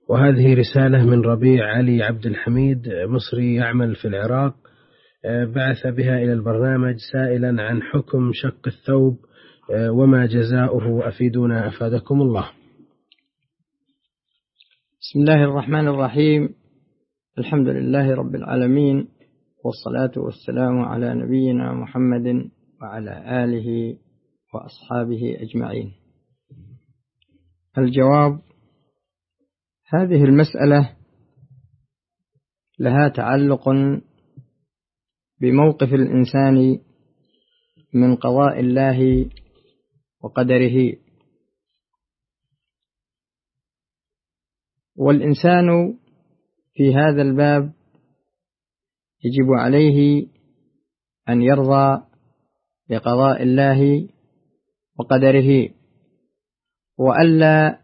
وهذه رسالة من ربيع علي عبد الحميد، مصري يعمل في العراق، بعث بها إلى البرنامج سائلا عن حكم شق الثوب وما جزاؤه، أفيدونا أفادكم الله. بسم الله الرحمن الرحيم. الحمد لله رب العالمين، والصلاة والسلام على نبينا محمد وعلى آله وأصحابه أجمعين. الجواب: هذه المسألة لها تعلق بموقف الإنسان من قضاء الله وقدره، والإنسان في هذا الباب يجب عليه أن يرضى بقضاء الله وقدره، وألا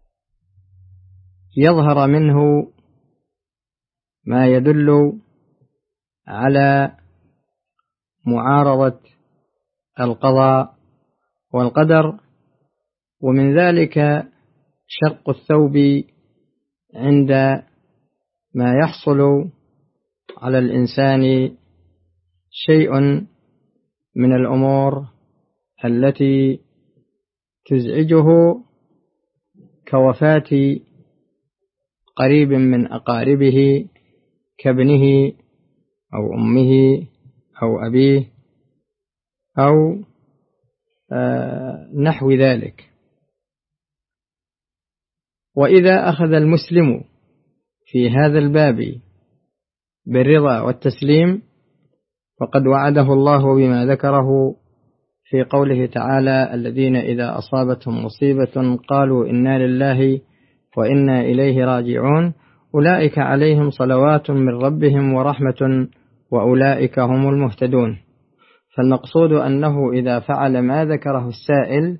يظهر منه ما يدل على معارضة القضاء والقدر، ومن ذلك شق الثوب عند ما يحصل على الإنسان شيء من الأمور التي تزعجه كوفاة قريب من أقاربه كابنه أو أمه أو أبيه أو نحو ذلك. وإذا أخذ المسلم في هذا الباب بالرضا والتسليم فقد وعده الله بما ذكره في قوله تعالى: الذين إذا أصابتهم مصيبة قالوا إنا لله وإنا إليه راجعون أولئك عليهم صلوات من ربهم ورحمة وأولئك هم المهتدون. فالمقصود أنه إذا فعل ما ذكره السائل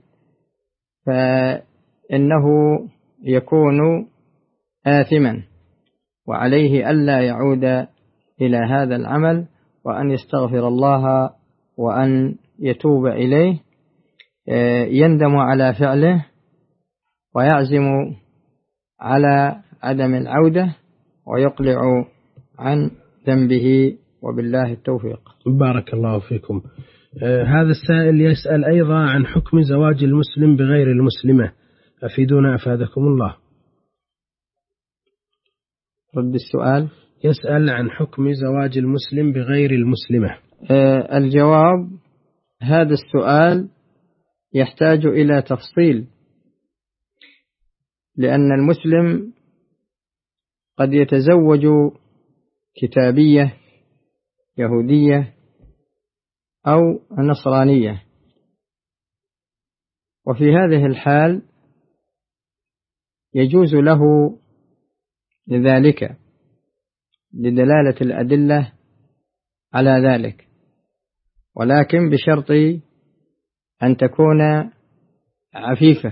فإنه يكون آثما، وعليه ألا يعود إلى هذا العمل، وأن يستغفر الله وأن يتوب إليه، يندم على فعله ويعزم على عدم العودة ويقلع عن ذنبه، وبالله التوفيق. بارك الله فيكم. هذا السائل يسأل أيضا عن حكم زواج المسلم بغير المسلمة، أفيدونا أفادكم الله. رد السؤال. يسأل عن حكم زواج المسلم بغير المسلمة. الجواب: هذا السؤال يحتاج إلى تفصيل، لأن المسلم قد يتزوج كتابية يهودية أو نصرانية، وفي هذه الحال يجوز له ذلك لدلالة الأدلة على ذلك، ولكن بشرط أن تكون عفيفة،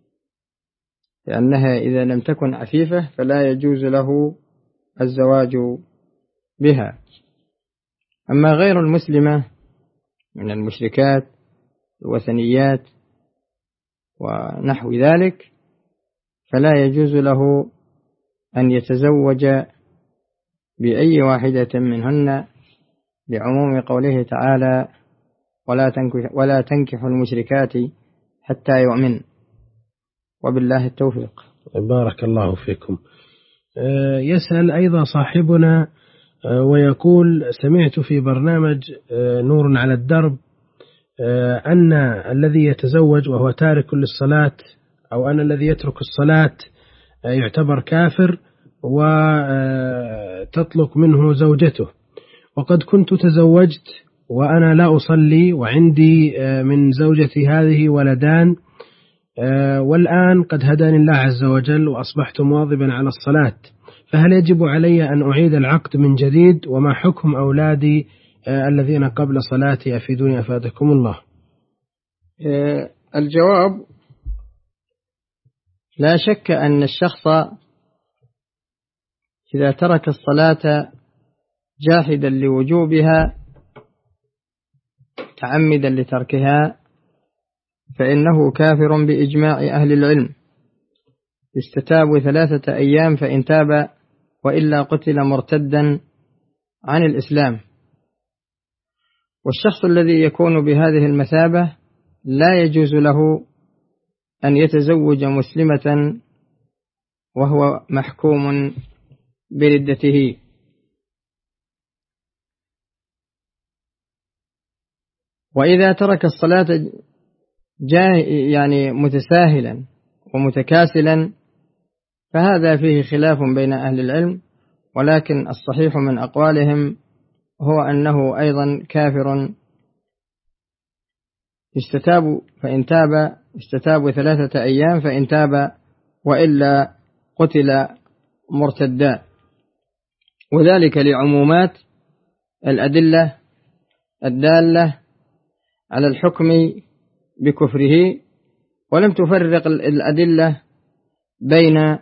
لأنها إذا لم تكن عفيفة فلا يجوز له الزواج بها. أما غير المسلمة من المشركات الوثنيات ونحو ذلك فلا يجوز له أن يتزوج بأي واحدة منهن، لعموم قوله تعالى: ولا تنكحوا المشركات حتى يؤمن، وبالله التوفيق. بارك الله فيكم. يسأل أيضا صاحبنا ويقول: سمعت في برنامج نور على الدرب أن الذي يتزوج وهو تارك للصلاة، أو أن الذي يترك الصلاة يعتبر كافر وتطلق منه زوجته، وقد كنت تزوجت وأنا لا أصلي وعندي من زوجتي هذه ولدان، والآن قد هداني الله عز وجل وأصبحت مواظبا على الصلاة، فهل يجب علي أن أعيد العقد من جديد؟ وما حكم أولادي الذين قبل صلاتي؟ أفيدوني أفادكم الله. الجواب: لا شك أن الشخص إذا ترك الصلاة جاحدا لوجوبها متعمدا لتركها فإنه كافر بإجماع أهل العلم، يستتاب 3 أيام فإن تاب وإلا قتل مرتدا عن الإسلام. والشخص الذي يكون بهذه المثابة لا يجوز له أن يتزوج مسلمة وهو محكوم بردته. وإذا ترك الصلاة يعني متساهلا ومتكاسلا فهذا فيه خلاف بين أهل العلم، ولكن الصحيح من أقوالهم هو أنه أيضا كافر يستتاب فإن تاب، يستتاب 3 أيام فإن تاب وإلا قتل مرتدا، وذلك لعمومات الأدلة الدالة على الحكم بكفره، ولم تفرق الأدلة بين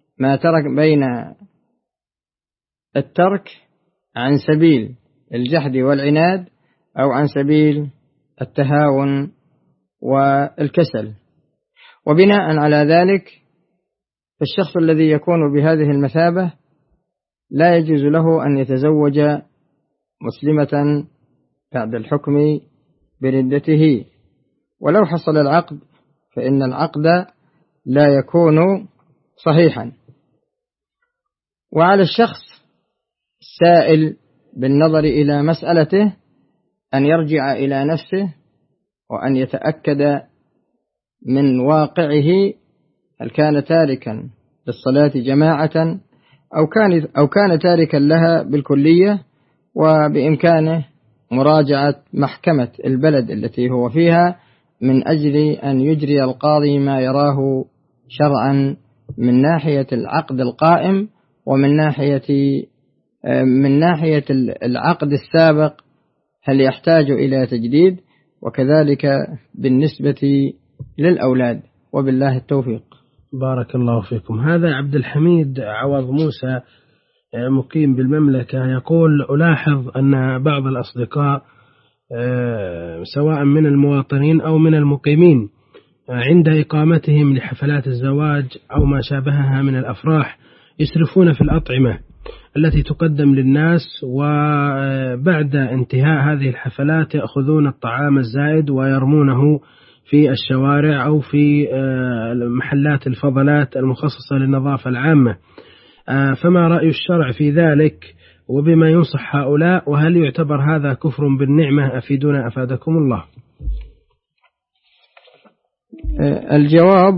الترك عن سبيل الجحد والعناد أو عن سبيل التهاون والكسل. وبناء على ذلك فالشخص الذي يكون بهذه المثابة لا يجوز له أن يتزوج مسلمة بعد الحكم بردته، ولو حصل العقد فإن العقد لا يكون صحيحا. وعلى الشخص السائل بالنظر إلى مسألته أن يرجع إلى نفسه وأن يتأكد من واقعه، هل كان تاركا للصلاة جماعة أو كان تاركا لها بالكلية، وبإمكانه مراجعة محكمة البلد التي هو فيها من أجل أن يجري القاضي ما يراه شرعا من ناحية العقد القائم ومن ناحية العقد السابق هل يحتاج إلى تجديد، وكذلك بالنسبة للأولاد. وبالله التوفيق. بارك الله فيكم. هذا عبد الحميد عوض موسى مقيم بالمملكة يقول: ألاحظ أن بعض الأصدقاء سواء من المواطنين أو من المقيمين عند إقامتهم لحفلات الزواج أو ما شابهها من الأفراح يسرفون في الأطعمة التي تقدم للناس، وبعد انتهاء هذه الحفلات يأخذون الطعام الزائد ويرمونه في الشوارع أو في محلات الفضلات المخصصة للنظافة العامة. فما رأي الشرع في ذلك وبما ينصح هؤلاء، وهل يعتبر هذا كفر بالنعمة؟ أفيدونا أفادكم الله. الجواب: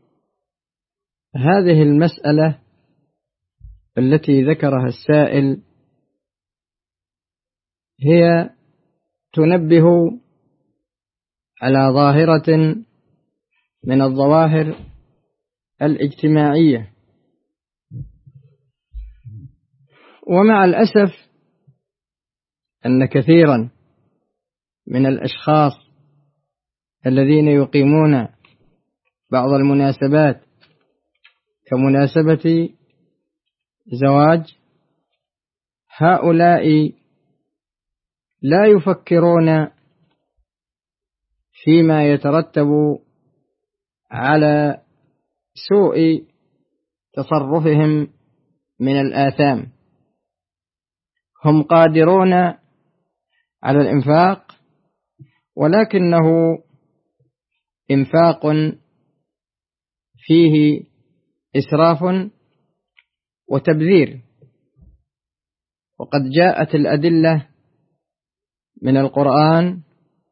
هذه المسألة التي ذكرها السائل هي تنبه على ظاهرة من الظواهر الاجتماعية، ومع الأسف أن كثيرا من الأشخاص الذين يقيمون بعض المناسبات كمناسبة زواج هؤلاء لا يفكرون فيما يترتب على سوء تصرفهم من الآثام. هم قادرون على الإنفاق، ولكنه إنفاق فيه إسراف وتبذير. وقد جاءت الأدلة من القرآن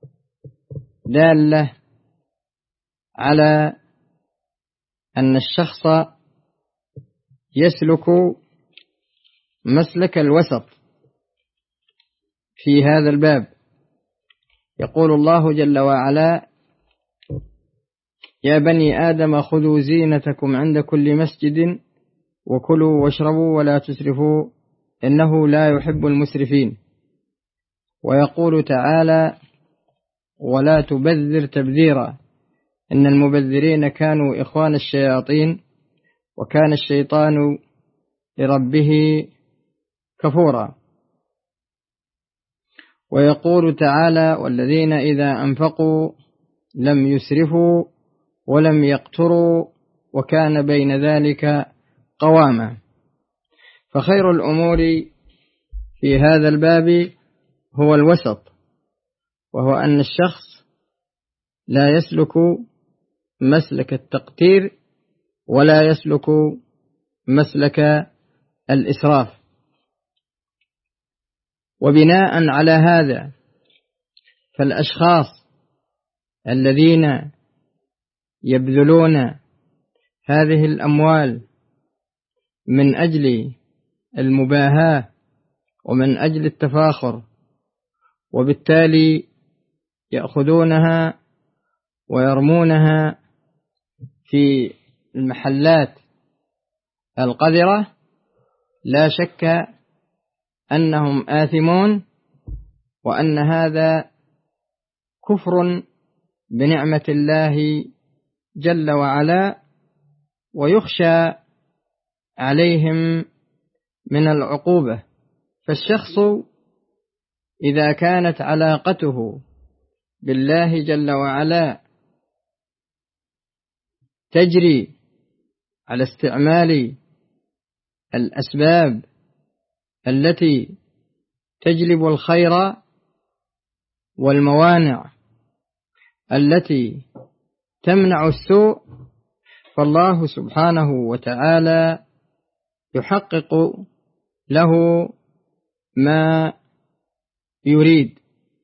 دالة على أن الشخص يسلك مسلك الوسط في هذا الباب. يقول الله جل وعلا: يا بني آدم خذوا زينتكم عند كل مسجد وكلوا واشربوا ولا تسرفوا إنه لا يحب المسرفين. ويقول تعالى: ولا تبذر تبذيرا إن المبذرين كانوا إخوان الشياطين وكان الشيطان لربه كفورا. ويقول تعالى: والذين إذا أنفقوا لم يسرفوا ولم يقتروا وكان بين ذلك قواما. فخير الأمور في هذا الباب هو الوسط، وهو أن الشخص لا يسلك مسلك التقتير ولا يسلك مسلك الإسراف. وبناء على هذا فالأشخاص الذين يبذلون هذه الأموال من أجل المباهاة ومن أجل التفاخر، وبالتالي يأخذونها ويرمونها في المحلات القذرة، لا شك أنهم آثمون، وأن هذا كفر بنعمة الله جل وعلا، ويخشى عليهم من العقوبة. فالشخص إذا كانت علاقته بالله جل وعلا تجري على استعمال الأسباب التي تجلب الخير والموانع التي تمنع السوء، فالله سبحانه وتعالى يحقق له ما يريد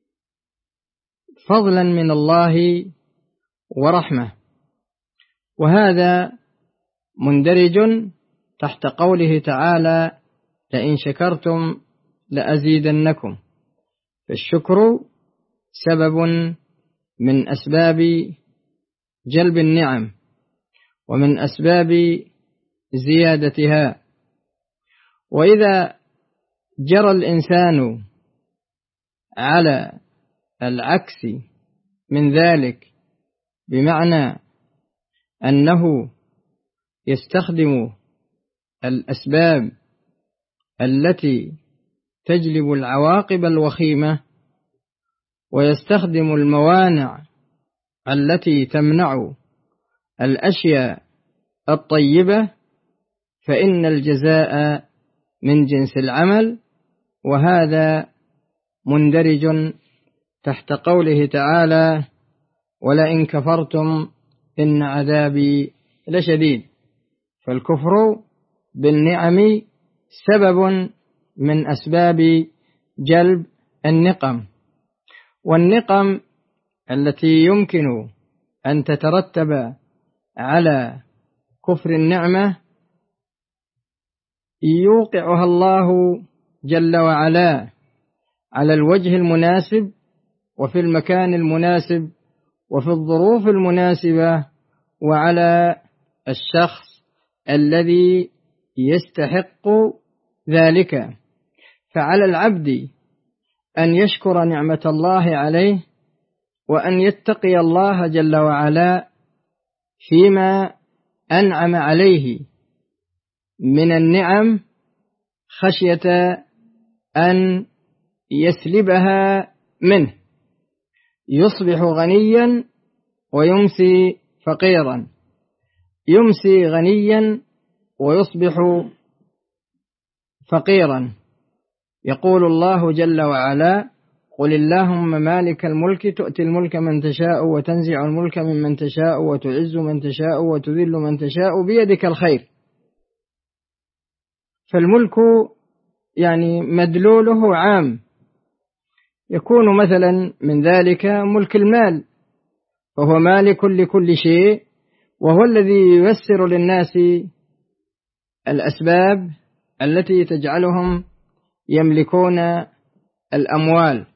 فضلا من الله ورحمة. وهذا مندرج تحت قوله تعالى: لئن شكرتم لأزيدنكم. فالشكر سبب من أسباب جلب النعم ومن أسباب زيادتها. وإذا جرى الإنسان على العكس من ذلك، بمعنى أنه يستخدم الأسباب التي تجلب العواقب الوخيمة، ويستخدم الموانع التي تمنع الأشياء الطيبة، فإن الجزاء من جنس العمل. وهذا مندرج تحت قوله تعالى: ولئن كفرتم إن عذابي لشديد. فالكفر بالنعم سبب من أسباب جلب النقم. والنقم التي يمكن أن تترتب على كفر النعمة يوقعها الله جل وعلا على الوجه المناسب وفي المكان المناسب وفي الظروف المناسبة وعلى الشخص الذي يستحق ذلك. فعلى العبد أن يشكر نعمة الله عليه، وأن يتقي الله جل وعلا فيما أنعم عليه من النعم، خشية أن يسلبها منه، يصبح غنيا ويمسي فقيرا، يمسي غنيا ويصبح فقيرا. يقول الله جل وعلا: قل اللهم مالك الملك تؤتي الملك من تشاء وتنزع الملك ممن تشاء وتعز من تشاء وتذل من تشاء بيدك الخير. فالملك يعني مدلوله عام، يكون مثلا من ذلك ملك المال، وهو مالك لكل شيء، وهو الذي ييسر للناس الأسباب التي تجعلهم يملكون الأموال.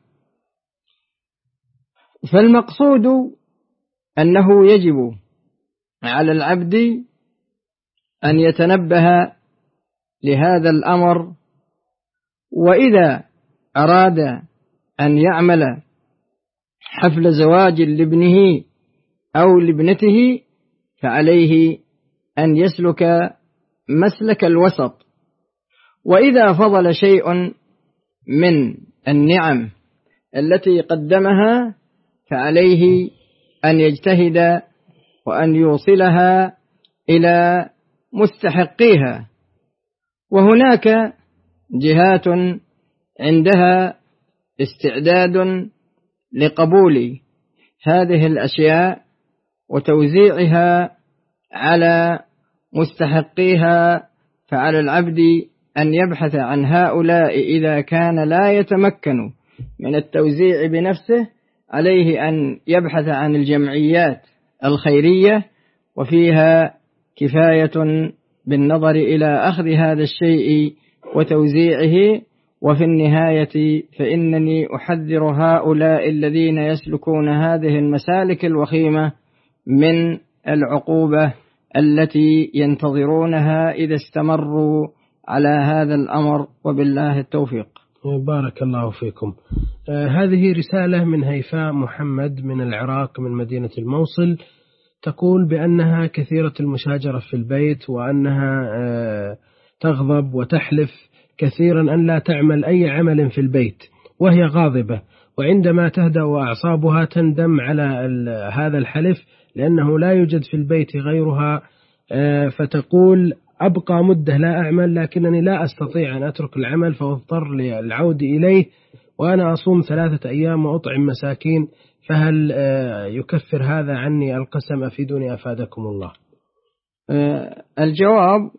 فالمقصود أنه يجب على العبد أن يتنبه لهذا الأمر، وإذا أراد أن يعمل حفل زواج لابنه أو لابنته فعليه أن يسلك مسلك الوسط. وإذا فضل شيء من النعم التي قدمها فعليه أن يجتهد وأن يوصلها إلى مستحقيها، وهناك جهات عندها استعداد لقبول هذه الأشياء وتوزيعها على مستحقيها، فعلى العبد أن يبحث عن هؤلاء إذا كان لا يتمكن من التوزيع بنفسه، عليه أن يبحث عن الجمعيات الخيرية، وفيها كفاية بالنظر إلى أخذ هذا الشيء وتوزيعه. وفي النهاية فإنني أحذر هؤلاء الذين يسلكون هذه المسالك الوخيمة من العقوبة التي ينتظرونها إذا استمروا على هذا الأمر، وبالله التوفيق. بارك الله فيكم. هذه رسالة من هيفاء محمد من العراق من مدينة الموصل، تقول بأنها كثيرة المشاجرة في البيت، وأنها تغضب وتحلف كثيرا أن لا تعمل أي عمل في البيت وهي غاضبة، وعندما تهدأ أعصابها تندم على هذا الحلف لأنه لا يوجد في البيت غيرها، فتقول أبقى مدة لا أعمل لكنني لا أستطيع أن أترك العمل فأضطر للعود إليه، وأنا أصوم 3 أيام وأطعم مساكين، فهل يكفر هذا عني القسم؟ أفيدوني أفادكم الله. الجواب: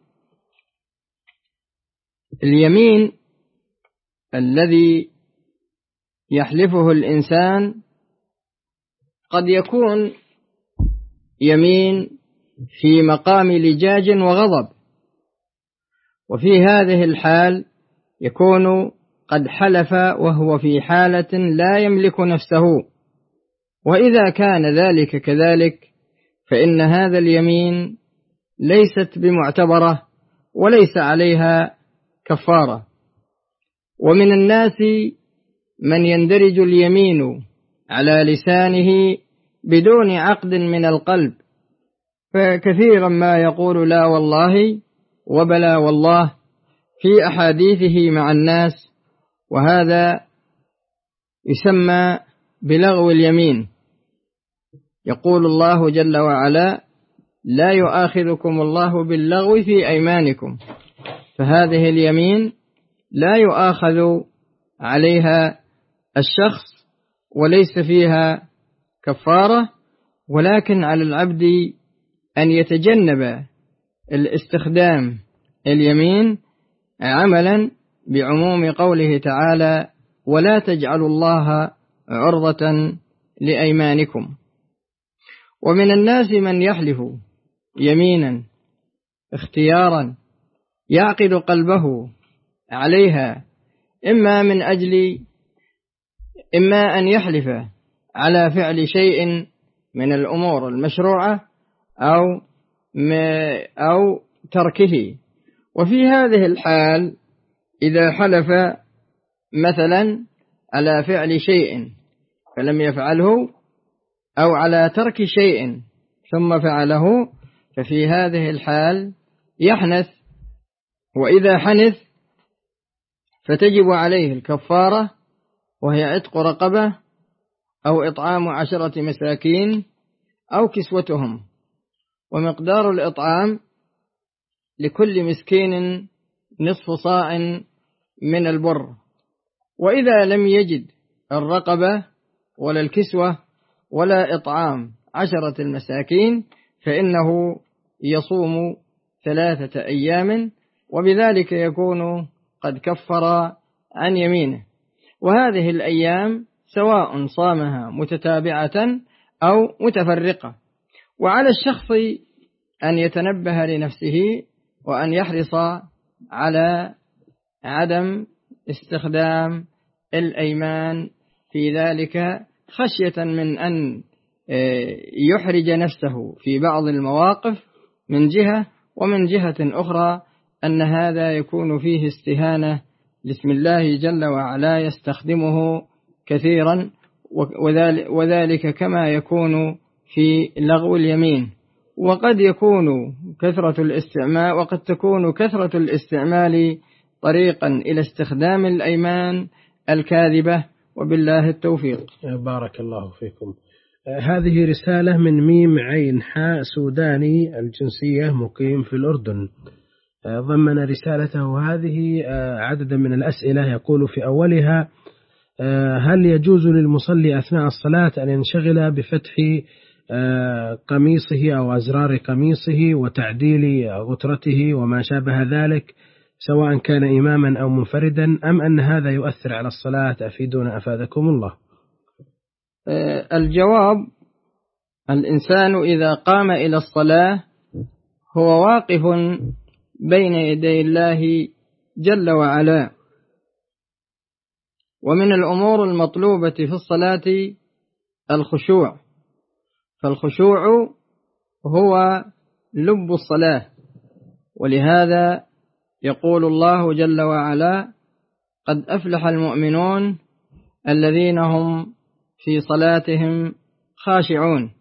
اليمين الذي يحلفه الإنسان قد يكون يمين في مقام لجاج وغضب، وفي هذه الحال يكون قد حلف وهو في حالة لا يملك نفسه، وإذا كان ذلك كذلك فإن هذا اليمين ليست بمعتبرة وليس عليها كفارة. ومن الناس من يندرج اليمين على لسانه بدون عقد من القلب، فكثيرا ما يقول لا والله وبلا والله في أحاديثه مع الناس، وهذا يسمى بلغو اليمين. يقول الله جل وعلا: لا يؤاخذكم الله باللغو في أيمانكم، فهذه اليمين لا يؤاخذ عليها الشخص وليس فيها كفارة، ولكن على العبد أن يتجنب الاستخدام اليمين عملا بعموم قوله تعالى: ولا تجعلوا الله عرضة لأيمانكم. ومن الناس من يحلف يمينا اختيارا يعقد قلبه عليها، إما أن يحلف على فعل شيء من الأمور المشروعة أو تركه. وفي هذه الحال إذا حلف مثلا على فعل شيء فلم يفعله، أو على ترك شيء ثم فعله، ففي هذه الحال يحنث، وإذا حنث فتجب عليه الكفارة، وهي عتق رقبة أو إطعام 10 مساكين أو كسوتهم، ومقدار الإطعام لكل مسكين نصف صاع من البر. وإذا لم يجد الرقبة ولا الكسوة ولا إطعام 10 المساكين فإنه يصوم 3 أيام، وبذلك يكون قد كفر عن يمينه. وهذه الأيام سواء صامها متتابعة أو متفرقة. وعلى الشخص أن يتنبه لنفسه وأن يحرص على عدم استخدام الأيمان في ذلك، خشية من أن يحرج نفسه في بعض المواقف من جهة، ومن جهة أخرى أن هذا يكون فيه استهانة باسم الله جل وعلا يستخدمه كثيرا، وذلك كما يكون في لغو اليمين. وقد تكون كثرة الاستعمال طريقا إلى استخدام الأيمان الكاذبة، وبالله التوفيق. بارك الله فيكم. هذه رسالة من ميم عين حاء سوداني الجنسية مقيم في الأردن. ضمن رسالته هذه عددا من الأسئلة، يقول في أولها: هل يجوز للمصلي أثناء الصلاة أن ينشغل بفتح قميصه أو أزرار قميصه وتعديل غترته وما شابه ذلك، سواء كان إماما أو منفردا، أم أن هذا يؤثر على الصلاة؟ أفيدونا أفادكم الله. الجواب: الإنسان إذا قام إلى الصلاة هو واقف بين يدي الله جل وعلا، ومن الأمور المطلوبة في الصلاة الخشوع، فالخشوع هو لب الصلاة، ولهذا يقول الله جل وعلا: قد أفلح المؤمنون الذين هم في صلاتهم خاشعون،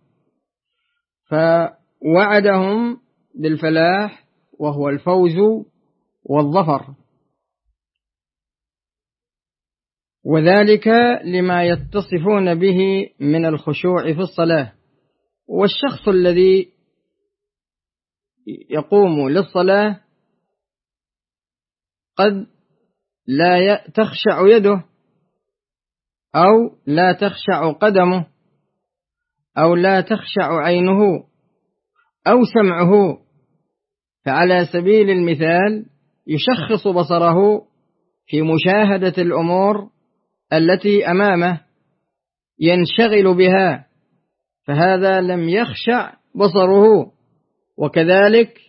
فوعدهم بالفلاح وهو الفوز والظفر، وذلك لما يتصفون به من الخشوع في الصلاة. والشخص الذي يقوم للصلاة قد لا تخشع يده، أو لا تخشع قدمه، أو لا تخشع عينه أو سمعه، فعلى سبيل المثال يشخص بصره في مشاهدة الأمور التي أمامه، ينشغل بها، فهذا لم يخشع بصره. وكذلك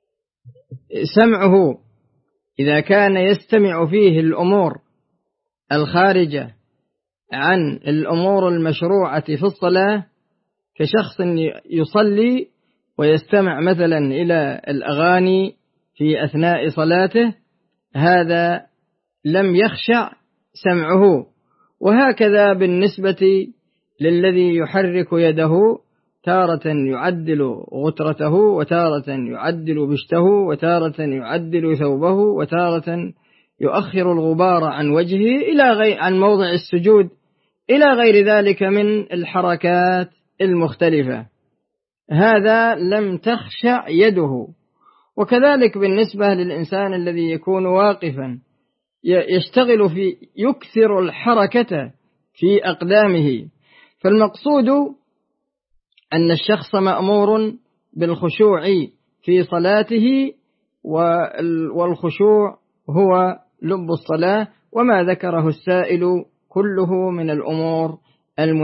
سمعه إذا كان يستمع فيه الأمور الخارجة عن الأمور المشروعة في الصلاة، كشخص يصلي ويستمع مثلا إلى الأغاني في أثناء صلاته، هذا لم يخشع سمعه. وهكذا بالنسبة للذي يحرك يده، تارة يعدل غترته، وتارة يعدل بشته، وتارة يعدل ثوبه، وتارة يؤخر الغبار عن وجهه عن موضع السجود، إلى غير ذلك من الحركات المختلفة، هذا لم تخشع يده. وكذلك بالنسبة للإنسان الذي يكون واقفا يشتغل يكثر الحركة في أقدامه، فالمقصود أن الشخص مأمور بالخشوع في صلاته، والخشوع هو لب الصلاة، وما ذكره السائل كله من الأمور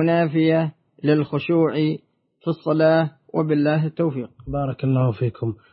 المنافية للخشوع في الصلاة، وبالله التوفيق. بارك الله فيكم.